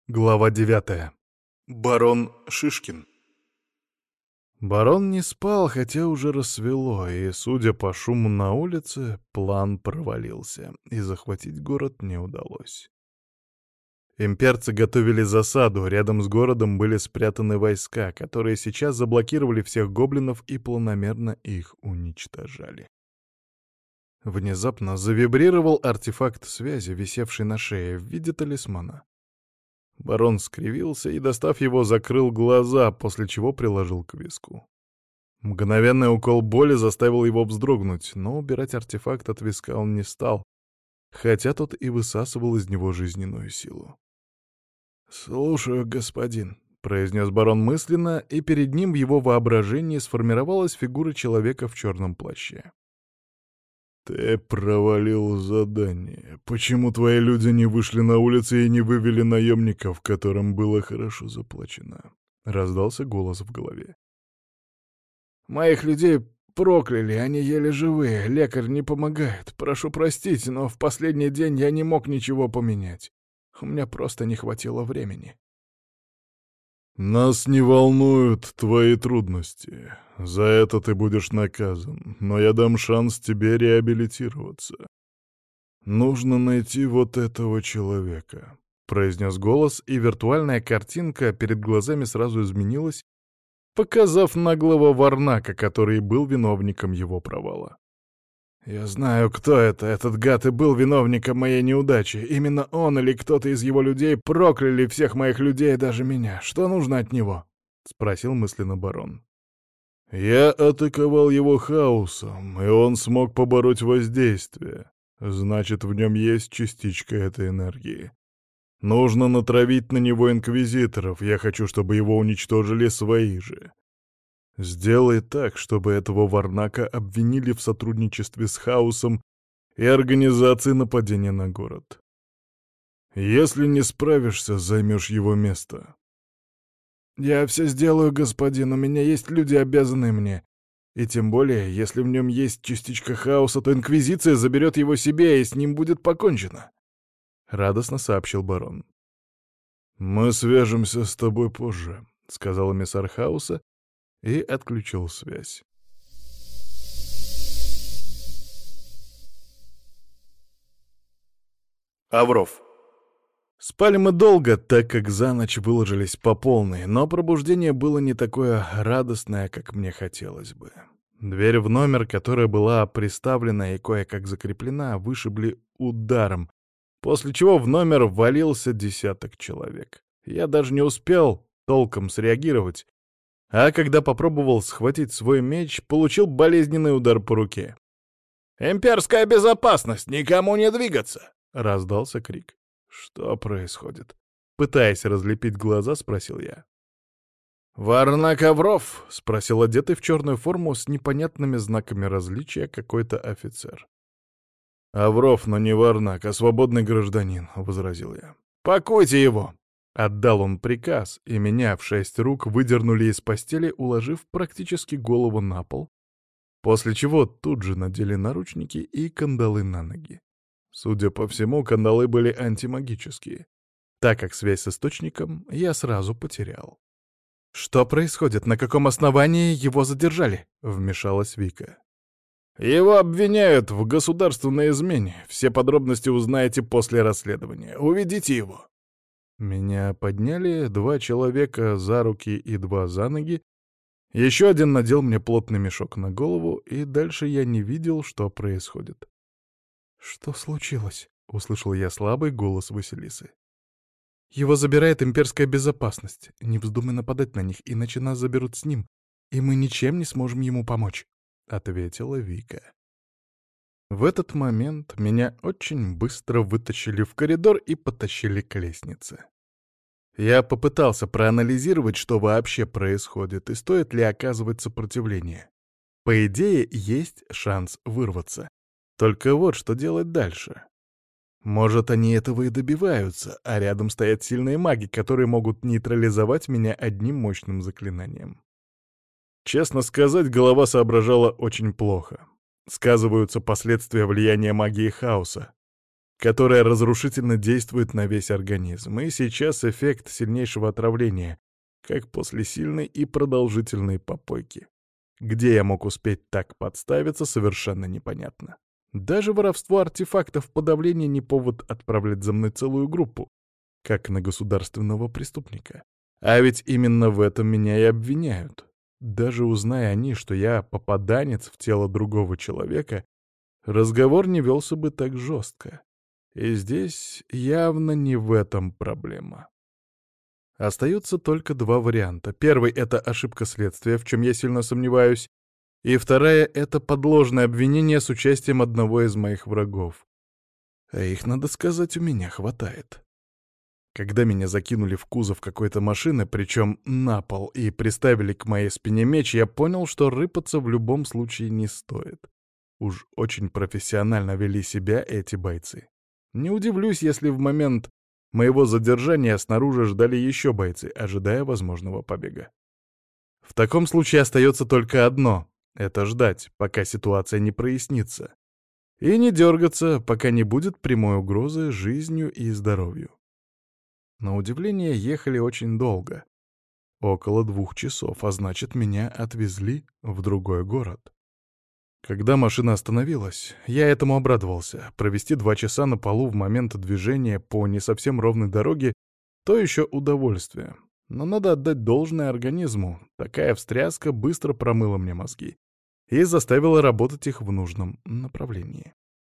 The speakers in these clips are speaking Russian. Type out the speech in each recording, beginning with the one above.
Глава 9. Барон Шишкин. Барон не спал, хотя уже рассвело, и, судя по шуму на улице, план провалился, и захватить город не удалось. Имперцы готовили засаду, рядом с городом были спрятаны войска, которые сейчас заблокировали всех гоблинов и планомерно их уничтожали. Внезапно завибрировал артефакт связи, висевший на шее в виде талисмана. Барон скривился и, достав его, закрыл глаза, после чего приложил к виску. Мгновенный укол боли заставил его вздрогнуть, но убирать артефакт от виска он не стал, хотя тот и высасывал из него жизненную силу. «Слушаю, господин», — произнес барон мысленно, и перед ним в его воображении сформировалась фигура человека в черном плаще. «Ты провалил задание. Почему твои люди не вышли на улицы и не вывели наемников, которым было хорошо заплачено?» — раздался голос в голове. «Моих людей прокляли, они еле живые, лекарь не помогает. Прошу простить, но в последний день я не мог ничего поменять. У меня просто не хватило времени». «Нас не волнуют твои трудности. За это ты будешь наказан, но я дам шанс тебе реабилитироваться. Нужно найти вот этого человека», — произнес голос, и виртуальная картинка перед глазами сразу изменилась, показав наглого Варнака, который был виновником его провала. «Я знаю, кто это. Этот гад и был виновником моей неудачи. Именно он или кто-то из его людей прокляли всех моих людей, даже меня. Что нужно от него?» — спросил мысленно барон. «Я атаковал его хаосом, и он смог побороть воздействие. Значит, в нем есть частичка этой энергии. Нужно натравить на него инквизиторов. Я хочу, чтобы его уничтожили свои же. Сделай так, чтобы этого Варнака обвинили в сотрудничестве с хаосом и организации нападения на город. Если не справишься, займешь его место». «Я все сделаю, господин, у меня есть люди, обязанные мне. И тем более, если в нем есть частичка хаоса, то Инквизиция заберет его себе, и с ним будет покончено», — радостно сообщил барон. «Мы свяжемся с тобой позже», — сказал эмиссар хаоса и отключил связь. Авров. Спали мы долго, так как за ночь выложились по полной, но пробуждение было не такое радостное, как мне хотелось бы. Дверь в номер, которая была приставлена и кое-как закреплена, вышибли ударом, после чего в номер ввалился десяток человек. Я даже не успел толком среагировать, а когда попробовал схватить свой меч, получил болезненный удар по руке. «Имперская безопасность! Никому не двигаться!» — раздался крик. «Что происходит?» — пытаясь разлепить глаза, спросил я. «Варнак Авров?» — спросил одетый в черную форму с непонятными знаками различия какой-то офицер. «Авров, но не Варнак, а свободный гражданин», — возразил я. «Пакуйте его!» — отдал он приказ, и меня в 6 рук выдернули из постели, уложив практически голову на пол, после чего тут же надели наручники и кандалы на ноги. Судя по всему, кандалы были антимагические, так как связь с источником я сразу потерял. «Что происходит? На каком основании его задержали?» — вмешалась Вика. «Его обвиняют в государственной измене. Все подробности узнаете после расследования. Уведите его». Меня подняли 2 человека за руки и 2 за ноги. Еще один надел мне плотный мешок на голову, и дальше я не видел, что происходит. «Что случилось?» — услышал я слабый голос Василисы. «Его забирает имперская безопасность. Не вздумай нападать на них, иначе нас заберут с ним, и мы ничем не сможем ему помочь», — ответила Вика. В этот момент меня очень быстро вытащили в коридор и потащили к лестнице. Я попытался проанализировать, что вообще происходит и стоит ли оказывать сопротивление. По идее, есть шанс вырваться. Только вот что делать дальше. Может, они этого и добиваются, а рядом стоят сильные маги, которые могут нейтрализовать меня одним мощным заклинанием. Честно сказать, голова соображала очень плохо. Сказываются последствия влияния магии хаоса. которое разрушительно действует на весь организм. И сейчас эффект сильнейшего отравления, как после сильной и продолжительной попойки. Где я мог успеть так подставиться, совершенно непонятно. Даже воровство артефактов подавления не повод отправлять за мной целую группу, как на государственного преступника. А ведь именно в этом меня и обвиняют. Даже узная они, что я попаданец в тело другого человека, разговор не велся бы так жестко. И здесь явно не в этом проблема. Остаются только два варианта. Первый — это ошибка следствия, в чем я сильно сомневаюсь. И вторая — это подложное обвинение с участием одного из моих врагов. А их, надо сказать, у меня хватает. Когда меня закинули в кузов какой-то машины, причем на пол, и приставили к моей спине меч, я понял, что рыпаться в любом случае не стоит. Уж очень профессионально вели себя эти бойцы. Не удивлюсь, если в момент моего задержания снаружи ждали еще бойцы, ожидая возможного побега. В таком случае остается только одно — это ждать, пока ситуация не прояснится. И не дергаться, пока не будет прямой угрозы жизнью и здоровью. На удивление, ехали очень долго. Около 2 часов, а значит, меня отвезли в другой город. Когда машина остановилась, я этому обрадовался. Провести 2 часа на полу в момент движения по не совсем ровной дороге — то еще удовольствие. Но надо отдать должное организму. Такая встряска быстро промыла мне мозги и заставила работать их в нужном направлении.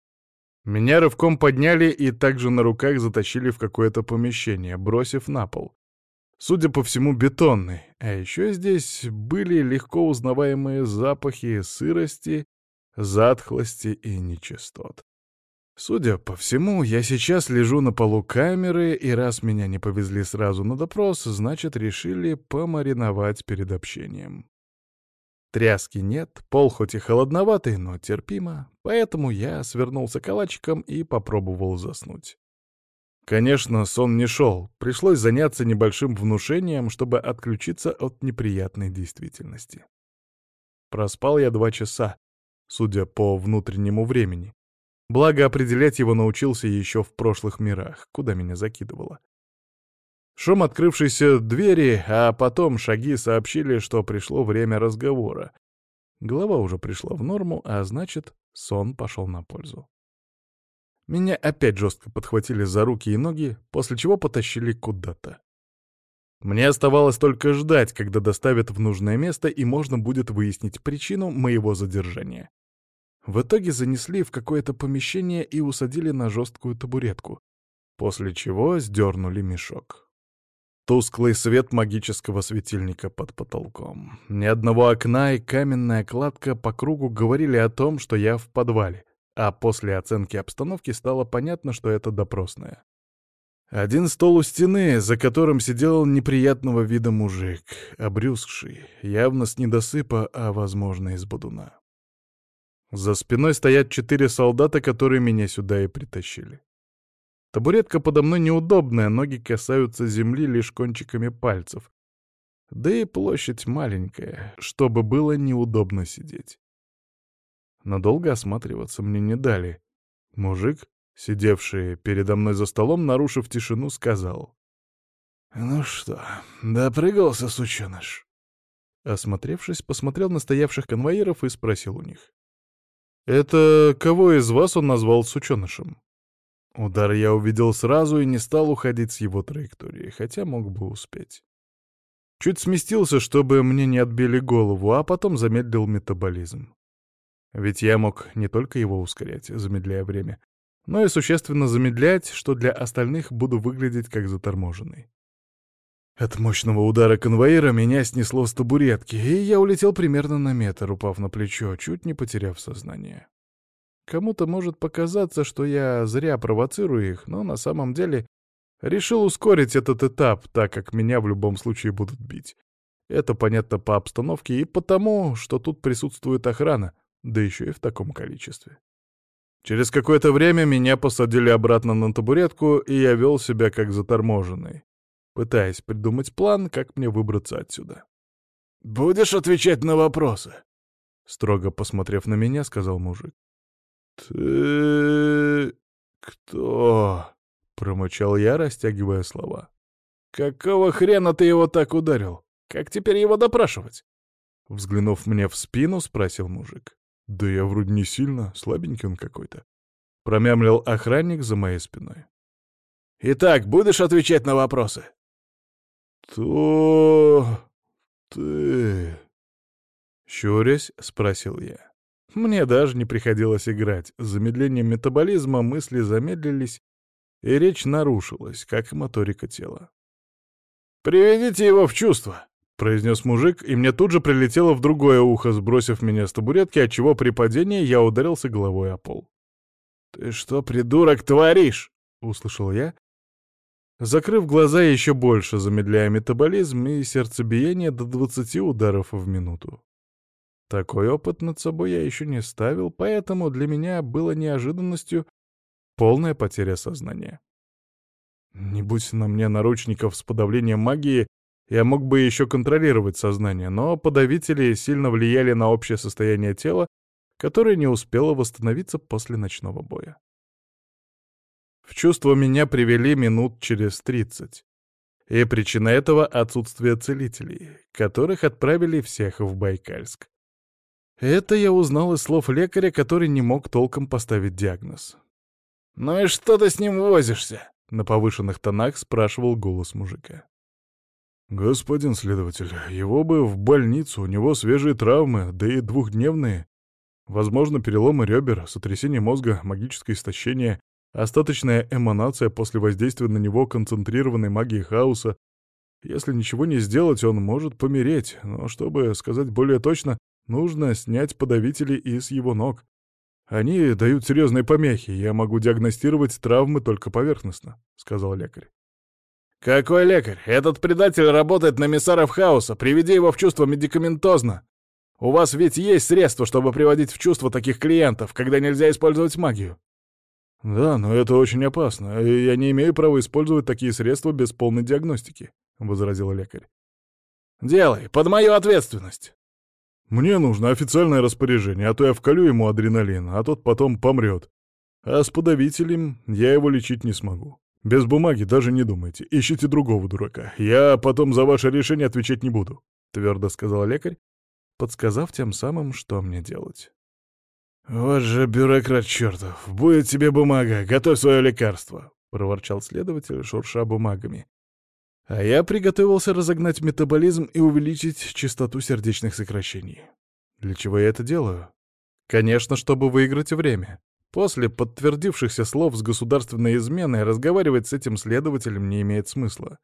Меня рывком подняли и также на руках затащили в какое-то помещение, бросив на пол. Судя по всему, бетонный. А еще здесь были легко узнаваемые запахи сырости, затхлости и нечистот. Судя по всему, я сейчас лежу на полу камеры, и раз меня не повезли сразу на допрос, значит, решили помариновать перед общением. Тряски нет, пол хоть и холодноватый, но терпимо, поэтому я свернулся калачиком и попробовал заснуть. Конечно, сон не шел, пришлось заняться небольшим внушением, чтобы отключиться от неприятной действительности. Проспал я 2 часа, судя по внутреннему времени. Благо, определять его научился еще в прошлых мирах, куда меня закидывало. Шум открывшейся двери, а потом шаги сообщили, что пришло время разговора. Голова уже пришла в норму, а значит, сон пошел на пользу. Меня опять жестко подхватили за руки и ноги, после чего потащили куда-то. Мне оставалось только ждать, когда доставят в нужное место, и можно будет выяснить причину моего задержания. В итоге занесли в какое-то помещение и усадили на жесткую табуретку, после чего сдернули мешок. Тусклый свет магического светильника под потолком. Ни одного окна и каменная кладка по кругу говорили о том, что я в подвале, а после оценки обстановки стало понятно, что это допросная. Один стол у стены, за которым сидел неприятного вида мужик, обрюзгший, явно с недосыпа, а, возможно, из бодуна. За спиной стоят 4 солдата, которые меня сюда и притащили. Табуретка подо мной неудобная, ноги касаются земли лишь кончиками пальцев. Да и площадь маленькая, чтобы было неудобно сидеть. Но долго осматриваться мне не дали. Мужик, сидевший передо мной за столом, нарушив тишину, сказал: «Ну что, допрыгался, сучёныш?» Осмотревшись, посмотрел на стоявших конвоиров и спросил у них: «Это кого из вас он назвал сучёнышем?» Удар я увидел сразу и не стал уходить с его траектории, хотя мог бы успеть. Чуть сместился, чтобы мне не отбили голову, а потом замедлил метаболизм. Ведь я мог не только его ускорять, замедляя время, но и существенно замедлять, что для остальных буду выглядеть как заторможенный. От мощного удара конвоира меня снесло с табуретки, и я улетел примерно на метр, упав на плечо, чуть не потеряв сознание. Кому-то может показаться, что я зря провоцирую их, но на самом деле решил ускорить этот этап, так как меня в любом случае будут бить. Это понятно по обстановке и потому, что тут присутствует охрана, да еще и в таком количестве. Через какое-то время меня посадили обратно на табуретку, и я вел себя как заторможенный, пытаясь придумать план, как мне выбраться отсюда. «Будешь отвечать на вопросы?» Строго посмотрев на меня, сказал мужик. «Ты...» «Кто?» — промычал я, растягивая слова. «Какого хрена ты его так ударил? Как теперь его допрашивать?» Взглянув мне в спину, спросил мужик. «Да я вроде не сильно, слабенький он какой-то», — промямлил охранник за моей спиной. «Итак, будешь отвечать на вопросы?» «То... ты...» Щурясь, спросил я. Мне даже не приходилось играть. С замедлением метаболизма мысли замедлились, и речь нарушилась, как и моторика тела. «Приведите его в чувство», — произнес мужик, и мне тут же прилетело в другое ухо, сбросив меня с табуретки, отчего при падении я ударился головой о пол. «Ты что, придурок, творишь?» — услышал я, закрыв глаза еще больше, замедляя метаболизм и сердцебиение до 20 ударов в минуту. Такой опыт над собой я еще не ставил, поэтому для меня было неожиданностью полная потеря сознания. Не будь на мне наручников с подавлением магии, я мог бы еще контролировать сознание, но подавители сильно влияли на общее состояние тела, которое не успело восстановиться после ночного боя. В чувство меня привели минут через 30. И причина этого — отсутствие целителей, которых отправили всех в Байкальск. Это я узнал из слов лекаря, который не мог толком поставить диагноз. «Ну и что ты с ним возишься?» — на повышенных тонах спрашивал голос мужика. «Господин следователь, его бы в больницу, у него свежие травмы, да и двухдневные. Возможно, переломы ребер, сотрясение мозга, магическое истощение, остаточная эманация после воздействия на него концентрированной магии хаоса. Если ничего не сделать, он может помереть, но, чтобы сказать более точно, нужно снять подавители из его ног. Они дают серьезные помехи, я могу диагностировать травмы только поверхностно», — сказал лекарь. «Какой лекарь? Этот предатель работает на эмиссаров хаоса. Приведи его в чувство медикаментозно. У вас ведь есть средства, чтобы приводить в чувство таких клиентов, когда нельзя использовать магию». «Да, но это очень опасно, и я не имею права использовать такие средства без полной диагностики», — возразил лекарь. «Делай, под мою ответственность». «Мне нужно официальное распоряжение, а то я вколю ему адреналин, а тот потом помрет. А с подавителем я его лечить не смогу. Без бумаги даже не думайте, ищите другого дурака. Я потом за ваше решение отвечать не буду», — твердо сказал лекарь, подсказав тем самым, что мне делать. «Вот же бюрократ чертов! Будет тебе бумага, готовь свое лекарство!» — проворчал следователь, шурша бумагами. А я приготовился разогнать метаболизм и увеличить частоту сердечных сокращений. Для чего я это делаю? Конечно, чтобы выиграть время. После подтвердившихся слов с государственной изменой разговаривать с этим следователем не имеет смысла.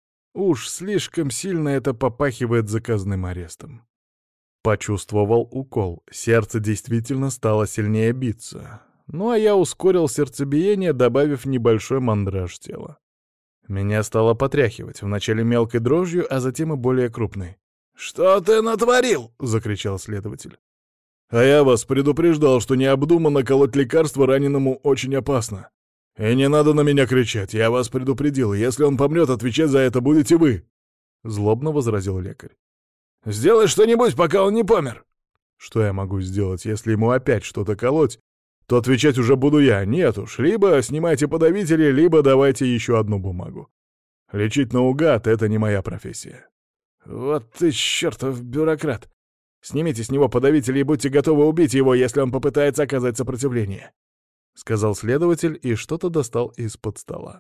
Уж слишком сильно это попахивает заказным арестом. Почувствовал укол. Сердце действительно стало сильнее биться. Ну а я ускорил сердцебиение, добавив небольшой мандраж тела. Меня стало потряхивать, вначале мелкой дрожью, а затем и более крупной. «Что ты натворил?» — закричал следователь. «А я вас предупреждал, что необдуманно колоть лекарство раненому очень опасно. И не надо на меня кричать, я вас предупредил. Если он помрет, отвечать за это будете вы!» — злобно возразил лекарь. «Сделай что-нибудь, пока он не помер!» «Что я могу сделать, если ему опять что-то колоть, то отвечать уже буду я. Нет уж, либо снимайте подавители, либо давайте еще одну бумагу. Лечить наугад — это не моя профессия». «Вот ты чертов бюрократ! Снимите с него подавители и будьте готовы убить его, если он попытается оказать сопротивление», — сказал следователь и что-то достал из-под стола.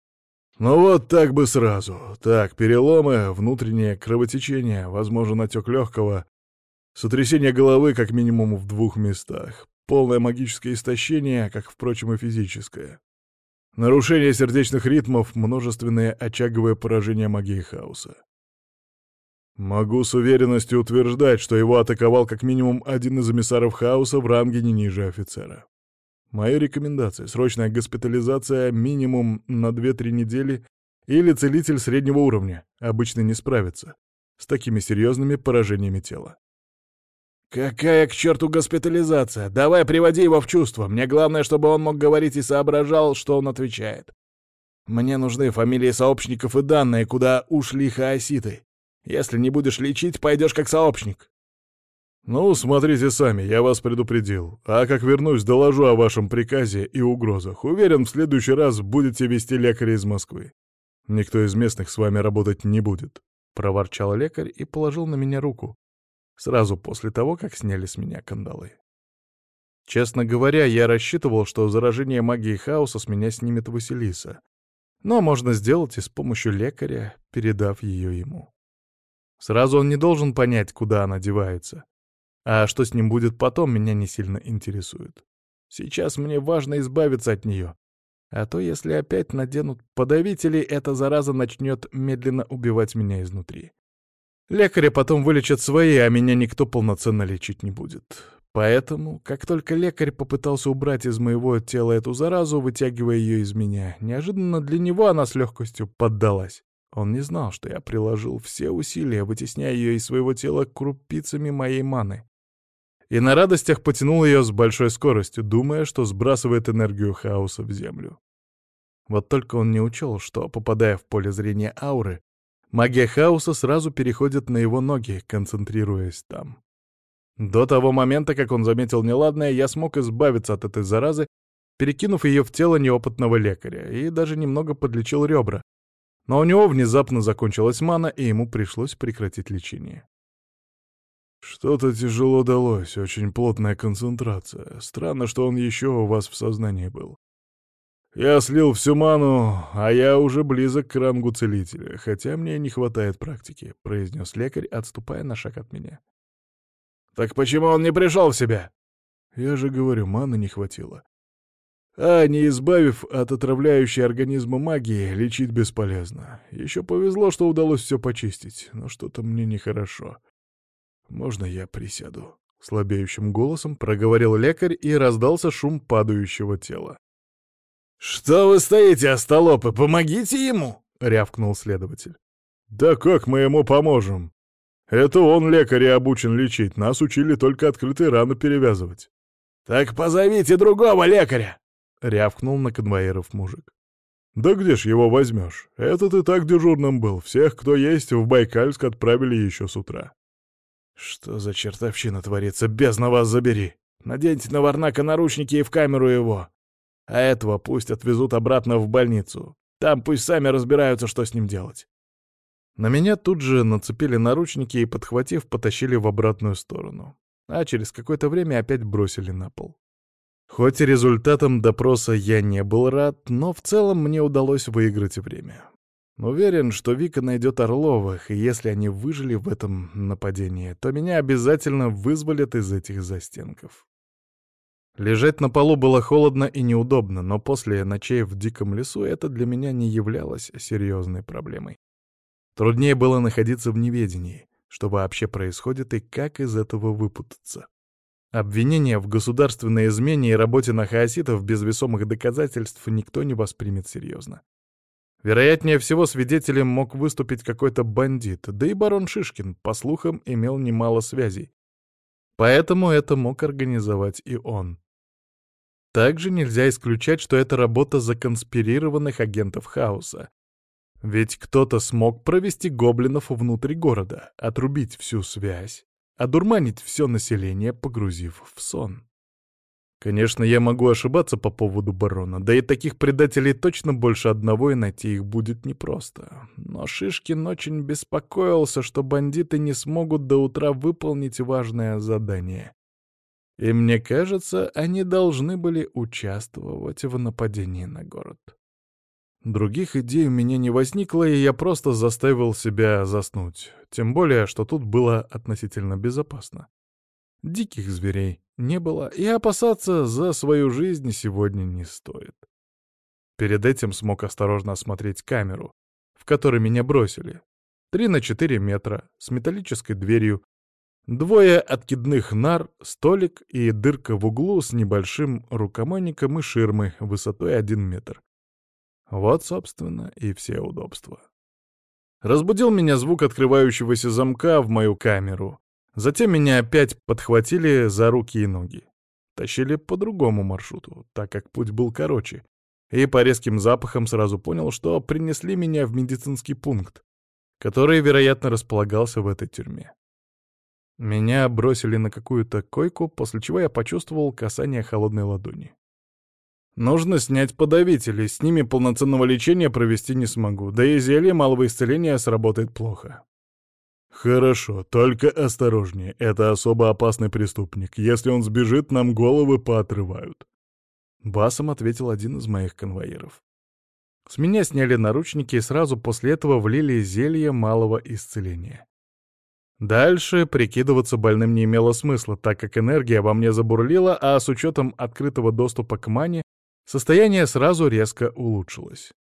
«Ну вот так бы сразу. Так, переломы, внутреннее кровотечение, возможно, отек легкого, сотрясение головы как минимум в 2 местах, полное магическое истощение, как, впрочем, и физическое. Нарушение сердечных ритмов, множественные очаговые поражения магии хаоса. Могу с уверенностью утверждать, что его атаковал как минимум один из эмиссаров хаоса в ранге не ниже офицера. Мои рекомендации — срочная госпитализация минимум на 2-3 недели или целитель среднего уровня, обычно не справится с такими серьезными поражениями тела. «Какая к черту госпитализация? Давай приводи его в чувство. Мне главное, чтобы он мог говорить и соображал, что он отвечает. Мне нужны фамилии сообщников и данные, куда ушли хаоситы. Если не будешь лечить, пойдешь как сообщник». «Ну, смотрите сами, я вас предупредил. А как вернусь, доложу о вашем приказе и угрозах. Уверен, в следующий раз будете вести лекаря из Москвы. Никто из местных с вами работать не будет», — проворчал лекарь и положил на меня руку, сразу после того, как сняли с меня кандалы. Честно говоря, я рассчитывал, что заражение магией хаоса с меня снимет Василиса. Но можно сделать и с помощью лекаря, передав ее ему. Сразу он не должен понять, куда она девается. А что с ним будет потом, меня не сильно интересует. Сейчас мне важно избавиться от нее. А то, если опять наденут подавители, эта зараза начнет медленно убивать меня изнутри. Лекаря потом вылечат свои, а меня никто полноценно лечить не будет. Поэтому, как только лекарь попытался убрать из моего тела эту заразу, вытягивая ее из меня, неожиданно для него она с легкостью поддалась. Он не знал, что я приложил все усилия, вытесняя ее из своего тела крупицами моей маны. И на радостях потянул ее с большой скоростью, думая, что сбрасывает энергию хаоса в землю. Вот только он не учел, что, попадая в поле зрения ауры, магия хаоса сразу переходит на его ноги, концентрируясь там. До того момента, как он заметил неладное, я смог избавиться от этой заразы, перекинув ее в тело неопытного лекаря, и даже немного подлечил ребра. Но у него внезапно закончилась мана, и ему пришлось прекратить лечение. «Что-то тяжело далось, очень плотная концентрация. Странно, что он еще у вас в сознании был. Я слил всю ману, а я уже близок к рангу целителя, хотя мне не хватает практики», — произнес лекарь, отступая на шаг от меня. «Так почему он не пришел в себя?» «Я же говорю, маны не хватило. А не избавив от отравляющей организма магии, лечить бесполезно. Еще повезло, что удалось все почистить, но что-то мне нехорошо. Можно я присяду?» — слабеющим голосом проговорил лекарь, и раздался шум падающего тела. «Что вы стоите, остолопы? Помогите ему!» — рявкнул следователь. «Да как мы ему поможем? Это он лекарь и обучен лечить, нас учили только открытые раны перевязывать». «Так позовите другого лекаря!» — рявкнул на конвоиров мужик. «Да где ж его возьмешь? Этот и так дежурным был. Всех, кто есть, в Байкальск отправили еще с утра». «Что за чертовщина творится? Бездна вас забери! Наденьте на Варнака наручники и в камеру его. А этого пусть отвезут обратно в больницу. Там пусть сами разбираются, что с ним делать». На меня тут же нацепили наручники и, подхватив, потащили в обратную сторону. А через какое-то время опять бросили на пол. Хоть и результатом допроса я не был рад, но в целом мне удалось выиграть время. Уверен, что Вика найдет Орловых, и если они выжили в этом нападении, то меня обязательно вызволят из этих застенков. Лежать на полу было холодно и неудобно, но после ночей в диком лесу это для меня не являлось серьезной проблемой. Труднее было находиться в неведении, что вообще происходит и как из этого выпутаться. Обвинения в государственной измене и работе на хаоситов без весомых доказательств никто не воспримет серьезно. Вероятнее всего, свидетелем мог выступить какой-то бандит, да и барон Шишкин, по слухам, имел немало связей. Поэтому это мог организовать и он. Также нельзя исключать, что это работа законспирированных агентов хаоса. Ведь кто-то смог провести гоблинов внутрь города, отрубить всю связь, одурманить все население, погрузив в сон. Конечно, я могу ошибаться по поводу барона, да и таких предателей точно больше одного, и найти их будет непросто. Но Шишкин очень беспокоился, что бандиты не смогут до утра выполнить важное задание. И мне кажется, они должны были участвовать в нападении на город. Других идей у меня не возникло, и я просто заставил себя заснуть. Тем более, что тут было относительно безопасно. Диких зверей не было, и опасаться за свою жизнь сегодня не стоит. Перед этим смог осторожно осмотреть камеру, в которой меня бросили. 3 на 4 метра, с металлической дверью, 2 откидных нар, столик и дырка в углу с небольшим рукомойником и ширмой высотой 1 метр. Вот, собственно, и все удобства. Разбудил меня звук открывающегося замка в мою камеру. Затем меня опять подхватили за руки и ноги. Тащили по другому маршруту, так как путь был короче. И по резким запахам сразу понял, что принесли меня в медицинский пункт, который, вероятно, располагался в этой тюрьме. Меня бросили на какую-то койку, после чего я почувствовал касание холодной ладони. Нужно снять подавители, с ними полноценного лечения провести не смогу, да и зелье малого исцеления сработает плохо. Хорошо, только осторожнее, это особо опасный преступник. Если он сбежит, нам головы поотрывают. Басом ответил один из моих конвоиров. С меня сняли наручники и сразу после этого влили зелье малого исцеления. Дальше прикидываться больным не имело смысла, так как энергия во мне забурлила, а с учетом открытого доступа к мане состояние сразу резко улучшилось.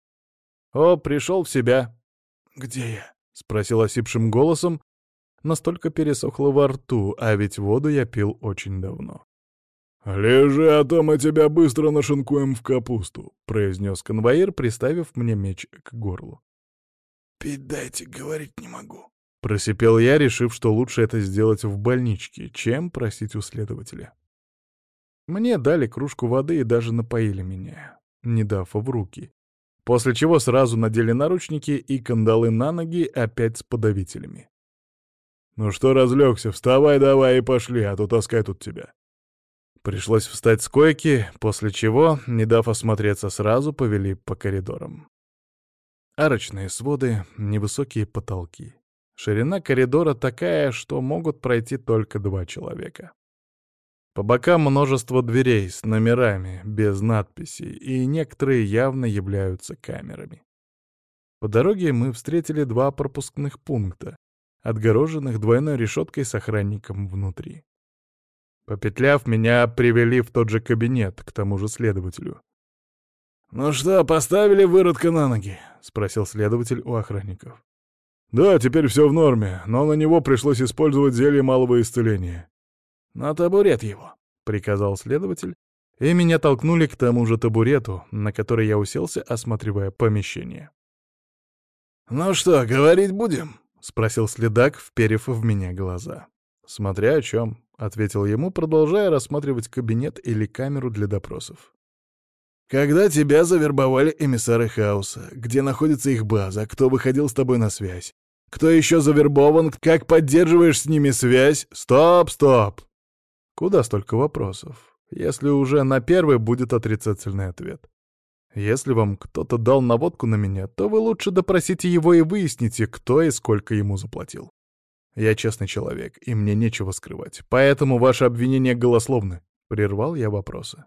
«О, пришел в себя!» «Где я?» — спросил осипшим голосом. Настолько пересохло во рту, а ведь воду я пил очень давно. «Лежи, а то мы тебя быстро нашинкуем в капусту», — произнес конвоир, приставив мне меч к горлу. «Пить дайте, говорить не могу», — просипел я, решив, что лучше это сделать в больничке, чем просить у следователя. Мне дали кружку воды и даже напоили меня, не дав в руки, после чего сразу надели наручники и кандалы на ноги опять с подавителями. «Ну что разлегся, вставай давай и пошли, а то таскай тут тебя». Пришлось встать с койки, после чего, не дав осмотреться сразу, повели по коридорам. Арочные своды, невысокие потолки. Ширина коридора такая, что могут пройти только 2 человека. По бокам множество дверей с номерами, без надписей, и некоторые явно являются камерами. По дороге мы встретили 2 пропускных пункта, отгороженных двойной решеткой с охранником внутри. Попетляв, меня привели в тот же кабинет, к тому же следователю. «Ну что, поставили выродка на ноги?» — спросил следователь у охранников. «Да, теперь все в норме, но на него пришлось использовать зелье малого исцеления». «На табурет его», — приказал следователь, и меня толкнули к тому же табурету, на который я уселся, осматривая помещение. «Ну что, говорить будем?» — спросил следак, вперев в меня глаза. «Смотря о чем», — ответил ему, продолжая рассматривать кабинет или камеру для допросов. «Когда тебя завербовали эмиссары Хаоса? Где находится их база? Кто выходил с тобой на связь? Кто еще завербован? Как поддерживаешь с ними связь? Стоп, стоп!» Куда столько вопросов, если уже на первый будет отрицательный ответ? Если вам кто-то дал наводку на меня, то вы лучше допросите его и выясните, кто и сколько ему заплатил. Я честный человек, и мне нечего скрывать, поэтому ваши обвинения голословны. Прервал я вопросы.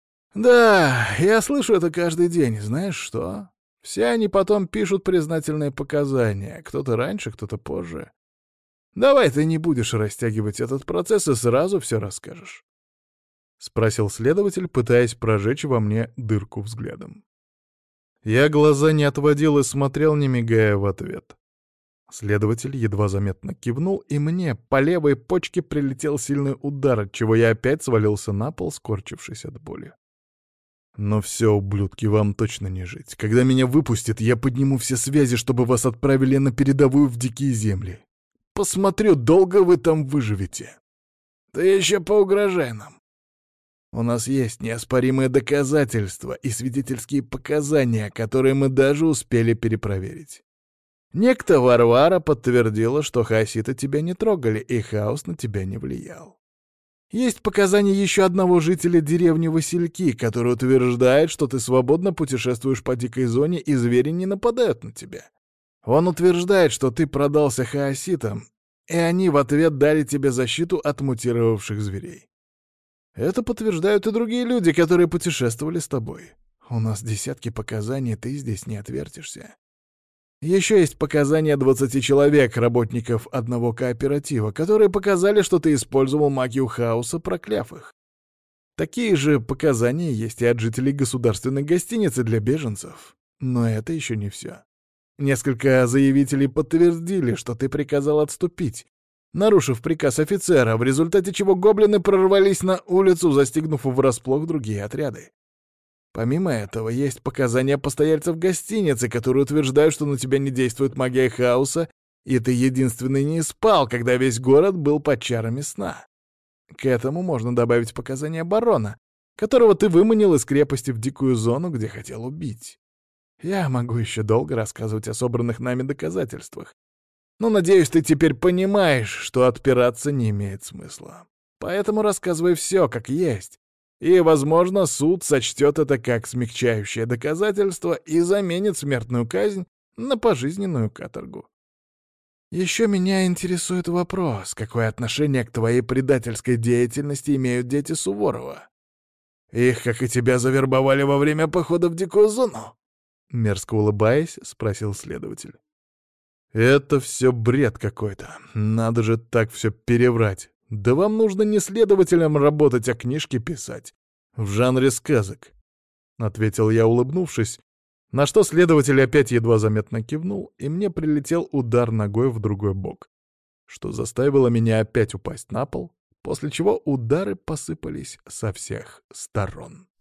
«Да, я слышу это каждый день, знаешь что? Все они потом пишут признательные показания, кто-то раньше, кто-то позже. Давай ты не будешь растягивать этот процесс и сразу все расскажешь», — спросил следователь, пытаясь прожечь во мне дырку взглядом. Я глаза не отводил и смотрел, не мигая в ответ. Следователь едва заметно кивнул, и мне по левой почке прилетел сильный удар, отчего я опять свалился на пол, скорчившись от боли. «Но все, ублюдки, вам точно не жить. Когда меня выпустят, я подниму все связи, чтобы вас отправили на передовую в дикие земли. Посмотрю, долго вы там выживете. Ты еще поугрожай нам. У нас есть неоспоримые доказательства и свидетельские показания, которые мы даже успели перепроверить. Некто Варвара подтвердила, что хаоситы тебя не трогали, и хаос на тебя не влиял. Есть показания еще одного жителя деревни Васильки, который утверждает, что ты свободно путешествуешь по дикой зоне, и звери не нападают на тебя. Он утверждает, что ты продался хаоситам, и они в ответ дали тебе защиту от мутировавших зверей. Это подтверждают и другие люди, которые путешествовали с тобой. У нас десятки показаний, ты здесь не отвертишься. Еще есть показания 20 человек, работников одного кооператива, которые показали, что ты использовал магию хаоса, прокляв их. Такие же показания есть и от жителей государственной гостиницы для беженцев. Но это еще не все. Несколько заявителей подтвердили, что ты приказал отступить, нарушив приказ офицера, в результате чего гоблины прорвались на улицу, застигнув врасплох другие отряды. Помимо этого, есть показания постояльцев гостиницы, которые утверждают, что на тебя не действует магия хаоса, и ты единственный не спал, когда весь город был под чарами сна. К этому можно добавить показания барона, которого ты выманил из крепости в дикую зону, где хотел убить. Я могу еще долго рассказывать о собранных нами доказательствах. Но, надеюсь, ты теперь понимаешь, что отпираться не имеет смысла. Поэтому рассказывай все как есть. И, возможно, суд сочтет это как смягчающее доказательство и заменит смертную казнь на пожизненную каторгу. Еще меня интересует вопрос, какое отношение к твоей предательской деятельности имеют дети Суворова? Их, как и тебя, завербовали во время похода в дикую зону? Мерзко улыбаясь, спросил следователь. Это все бред какой-то. Надо же так все переврать. Да вам нужно не следователем работать, а книжки писать. В жанре сказок. Ответил я, улыбнувшись, на что следователь опять едва заметно кивнул, и мне прилетел удар ногой в другой бок, что заставило меня опять упасть на пол, после чего удары посыпались со всех сторон.